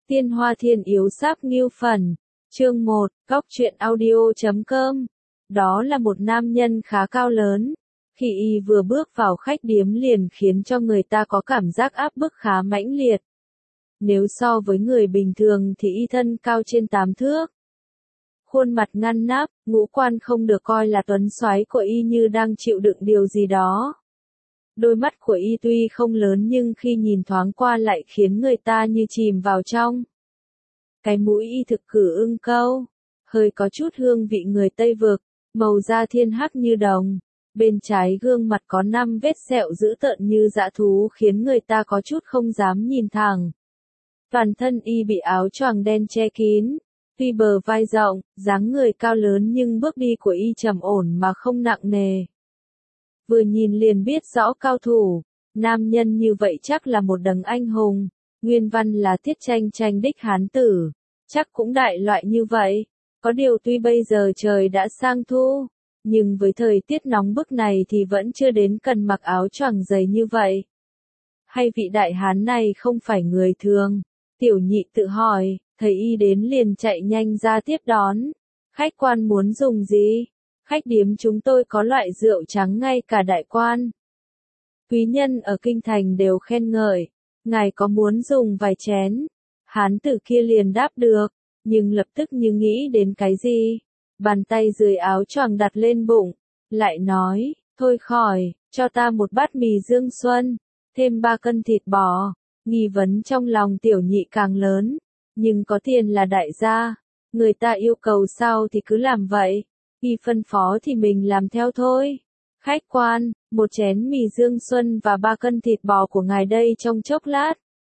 Tiên Hoa Thiên Yếu Sáp Nghiêu Phần, chương 1, Góc Truyện Audio.com. Đó là một nam nhân khá cao lớn. Khi y vừa bước vào khách điếm liền khiến cho người ta có cảm giác áp bức khá mãnh liệt. Nếu so với người bình thường thì y thân cao trên 8 thước. Khuôn mặt ngăn nắp, ngũ quan không được coi là tuấn soái của y như đang chịu đựng điều gì đó. Đôi mắt của y tuy không lớn nhưng khi nhìn thoáng qua lại khiến người ta như chìm vào trong. Cái mũi y thực cử ưng câu, hơi có chút hương vị người Tây Vực, màu da thiên hắc như đồng. Bên trái gương mặt có 5 vết sẹo dữ tợn như dã thú khiến người ta có chút không dám nhìn thẳng. Toàn thân y bị áo choàng đen che kín, tuy bờ vai rộng, dáng người cao lớn nhưng bước đi của y trầm ổn mà không nặng nề. Vừa nhìn liền biết rõ cao thủ, nam nhân như vậy chắc là một đấng anh hùng, nguyên văn là tiết tranh tranh đích hán tử, chắc cũng đại loại như vậy. Có điều tuy bây giờ trời đã sang thu, nhưng với thời tiết nóng bức này thì vẫn chưa đến cần mặc áo choàng dày như vậy. Hay vị đại hán này không phải người thường? Tiểu nhị tự hỏi, thấy y đến liền chạy nhanh ra tiếp đón. Khách quan muốn dùng gì? Khách điếm chúng tôi có loại rượu trắng ngay cả đại quan. Quý nhân ở kinh thành đều khen ngợi, ngài có muốn dùng vài chén? Hán tử kia liền đáp được, nhưng lập tức như nghĩ đến cái gì, bàn tay dưới áo choàng đặt lên bụng, lại nói, thôi khỏi, cho ta một bát mì Dương Xuân, thêm 3 cân thịt bò. Nghi vấn trong lòng tiểu nhị càng lớn, nhưng có tiền là đại gia, người ta yêu cầu sao thì cứ làm vậy, y phân phó thì mình làm theo thôi. Khách quan, một chén mì Dương Xuân và 3 cân thịt bò của ngài đây trong chốc lát.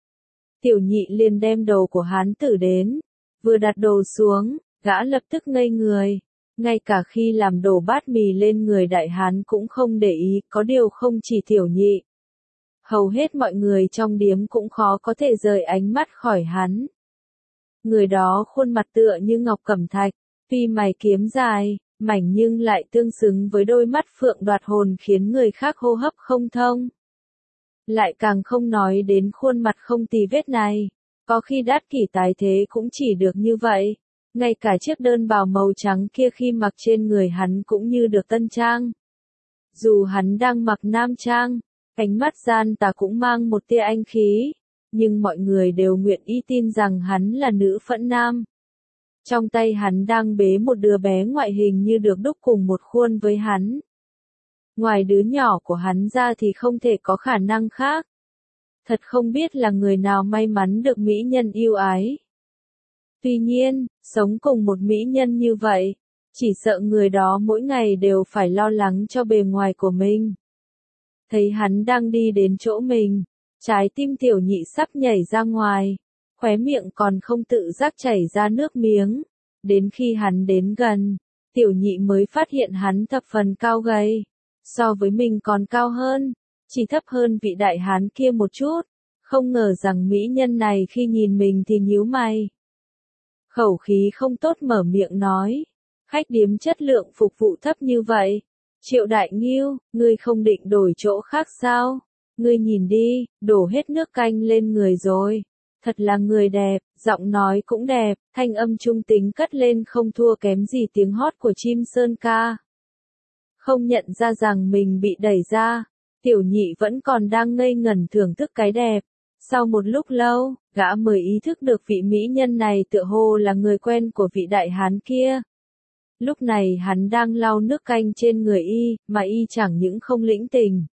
Tiểu nhị liền đem đồ của hán tử đến, vừa đặt đồ xuống, gã lập tức ngây người, ngay cả khi làm đổ bát mì lên người đại hán cũng không để ý, có điều không chỉ tiểu nhị. Hầu hết mọi người trong điếm cũng khó có thể rời ánh mắt khỏi hắn. Người đó khuôn mặt tựa như ngọc cẩm thạch, tuy mày kiếm dài, mảnh nhưng lại tương xứng với đôi mắt phượng đoạt hồn khiến người khác hô hấp không thông. Lại càng không nói đến khuôn mặt không tì vết này, có khi đát kỷ tái thế cũng chỉ được như vậy. Ngay cả chiếc đơn bào màu trắng kia khi mặc trên người hắn cũng như được tân trang. Dù hắn đang mặc nam trang, ánh mắt gian tà cũng mang một tia anh khí, nhưng mọi người đều nguyện ý tin rằng hắn là nữ phẫn nam. Trong tay hắn đang bế một đứa bé ngoại hình như được đúc cùng một khuôn với hắn. Ngoài đứa nhỏ của hắn ra thì không thể có khả năng khác. Thật không biết là người nào may mắn được mỹ nhân yêu ái. Tuy nhiên, sống cùng một mỹ nhân như vậy, chỉ sợ người đó mỗi ngày đều phải lo lắng cho bề ngoài của mình. Thấy hắn đang đi đến chỗ mình, trái tim tiểu nhị sắp nhảy ra ngoài, khóe miệng còn không tự giác chảy ra nước miếng. Đến khi hắn đến gần, tiểu nhị mới phát hiện hắn thập phần cao gầy, so với mình còn cao hơn, chỉ thấp hơn vị đại hán kia một chút. Không ngờ rằng mỹ nhân này khi nhìn mình thì nhíu mày. Khẩu khí không tốt mở miệng nói, khách điếm chất lượng phục vụ thấp như vậy. Triệu Đại Ngưu, ngươi không định đổi chỗ khác sao? Ngươi nhìn đi, đổ hết nước canh lên người rồi. Thật là người đẹp, giọng nói cũng đẹp, thanh âm trung tính cất lên không thua kém gì tiếng hót của chim sơn ca. Không nhận ra rằng mình bị đẩy ra, tiểu nhị vẫn còn đang ngây ngẩn thưởng thức cái đẹp. Sau một lúc lâu, gã mới ý thức được vị mỹ nhân này tựa hồ là người quen của vị đại hán kia. Lúc này hắn đang lau nước canh trên người y, mà y chẳng những không lĩnh tình,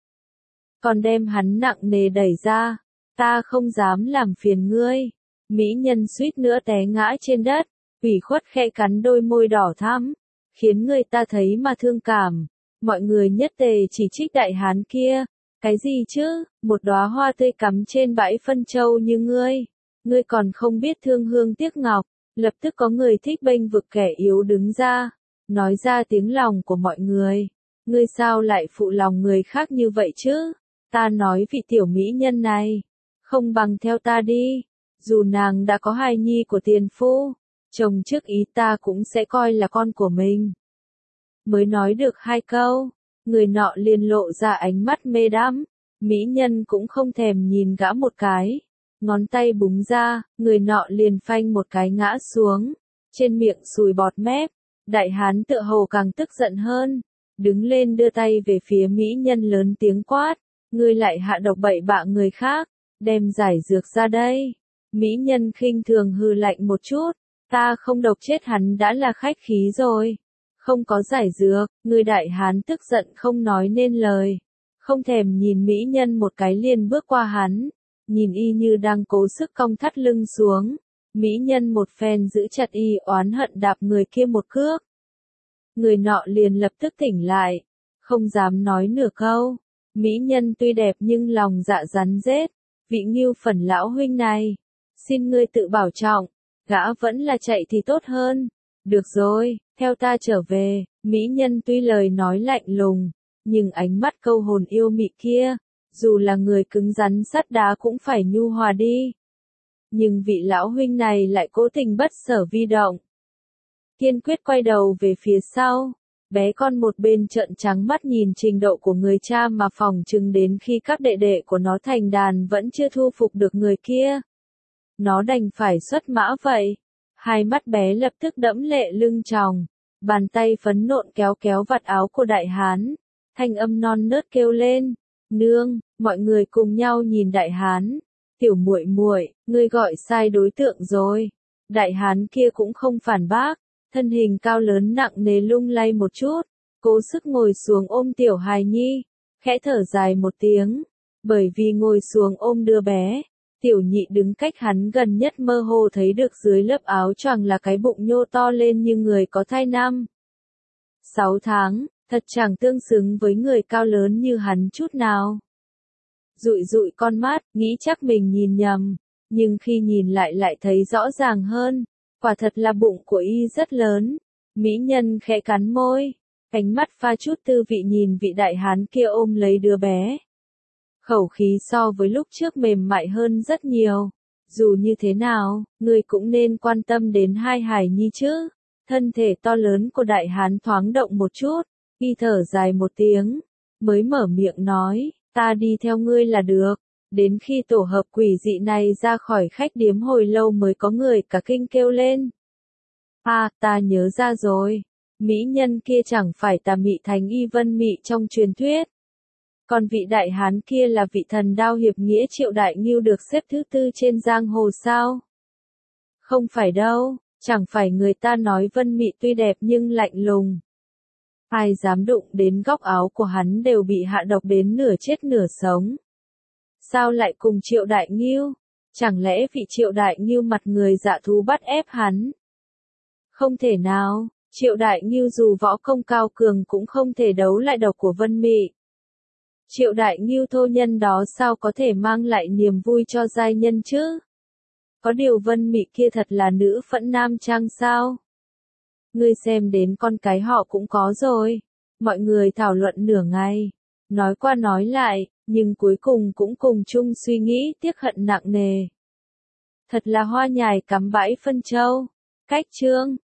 còn đem hắn nặng nề đẩy ra. Ta không dám làm phiền ngươi. Mỹ nhân suýt nữa té ngã trên đất, ủy khuất khẽ cắn đôi môi đỏ thắm, khiến người ta thấy mà thương cảm. Mọi người nhất tề chỉ trích đại hán kia. Cái gì chứ, một đóa hoa tươi cắm trên bãi phân châu như ngươi còn không biết thương hương tiếc ngọc. Lập tức có người thích bênh vực kẻ yếu đứng ra, nói ra tiếng lòng của mọi người. Ngươi sao lại phụ lòng người khác như vậy chứ? Ta nói vị tiểu mỹ nhân này, không bằng theo ta đi, dù nàng đã có hài nhi của tiền phu, chồng trước ý ta cũng sẽ coi là con của mình. Mới nói được 2 câu, người nọ liền lộ ra ánh mắt mê đắm, mỹ nhân cũng không thèm nhìn gã một cái, ngón tay búng ra, người nọ liền phanh một cái ngã xuống, trên miệng sùi bọt mép. Đại hán tựa hồ càng tức giận hơn, đứng lên đưa tay về phía mỹ nhân lớn tiếng quát, ngươi lại hạ độc bậy bạ người khác, đem giải dược ra đây. Mỹ nhân khinh thường hừ lạnh một chút, ta không độc chết hắn đã là khách khí rồi. Không có giải dược, người đại hán tức giận không nói nên lời, không thèm nhìn mỹ nhân một cái liền bước qua hắn, nhìn y như đang cố sức cong thắt lưng xuống. Mỹ nhân một phen giữ chặt y oán hận đạp người kia một cước. Người nọ liền lập tức tỉnh lại, không dám nói nửa câu. Mỹ nhân tuy đẹp nhưng lòng dạ rắn rết, vị Ngưu Phần lão huynh này, xin ngươi tự bảo trọng, gã vẫn là chạy thì tốt hơn. Được rồi, theo ta trở về. Mỹ nhân tuy lời nói lạnh lùng, nhưng ánh mắt câu hồn yêu mị kia, dù là người cứng rắn sắt đá cũng phải nhu hòa đi. Nhưng vị lão huynh này lại cố tình bất sở vi động, kiên quyết quay đầu về phía sau. Bé con một bên trợn trắng mắt nhìn trình độ của người cha mà phỏng chừng đến khi các đệ đệ của nó thành đàn vẫn chưa thu phục được người kia. Nó đành phải xuất mã vậy. Hai mắt bé lập tức đẫm lệ lưng tròng, bàn tay phấn nộn kéo kéo vạt áo của đại hán, thanh âm non nớt kêu lên, nương. Mọi người cùng nhau nhìn đại hán, tiểu muội muội, ngươi gọi sai đối tượng rồi. Đại hán kia cũng không phản bác, thân hình cao lớn nặng nề lung lay một chút, cố sức ngồi xuống ôm tiểu hài nhi, khẽ thở dài một tiếng, bởi vì ngồi xuống ôm đứa bé. Tiểu nhị đứng cách hắn gần nhất mơ hồ thấy được dưới lớp áo choàng là cái bụng nhô to lên như người có thai 6 tháng, thật chẳng tương xứng với người cao lớn như hắn chút nào. Dụi dụi con mắt, nghĩ chắc mình nhìn nhầm, nhưng khi nhìn lại thấy rõ ràng hơn, quả thật là bụng của y rất lớn. Mỹ nhân khẽ cắn môi, ánh mắt pha chút tư vị nhìn vị đại hán kia ôm lấy đứa bé. Khẩu khí so với lúc trước mềm mại hơn rất nhiều. Dù như thế nào, người cũng nên quan tâm đến hai hài nhi chứ. Thân thể to lớn của đại hán thoáng động một chút, y thở dài một tiếng, mới mở miệng nói, ta đi theo ngươi là được. Đến khi tổ hợp quỷ dị này ra khỏi khách điếm hồi lâu mới có người cả kinh kêu lên. À, ta nhớ ra rồi. Mỹ nhân kia chẳng phải Tà Mị Thánh Y Vân Mị trong truyền thuyết. Còn vị đại hán kia là vị thần đao hiệp nghĩa Triệu Đại Ngưu được xếp thứ 4 trên giang hồ sao? Không phải đâu, chẳng phải người ta nói Vân Mị tuy đẹp nhưng lạnh lùng. Ai dám đụng đến góc áo của hắn đều bị hạ độc đến nửa chết nửa sống. Sao lại cùng Triệu Đại Ngưu? Chẳng lẽ vị Triệu Đại Ngưu mặt người dạ thú bắt ép hắn? Không thể nào, Triệu Đại Ngưu dù võ công cao cường cũng không thể đấu lại độc của Vân Mị. Triệu Đại Ngưu thô nhân đó sao có thể mang lại niềm vui cho giai nhân chứ? Có điều Vân Mị kia thật là nữ phẫn nam trang sao? Ngươi xem đến con cái họ cũng có rồi. Mọi người thảo luận nửa ngày, nói qua nói lại, nhưng cuối cùng cũng cùng chung suy nghĩ tiếc hận nặng nề. Thật là hoa nhài cắm bãi phân châu. Cách chương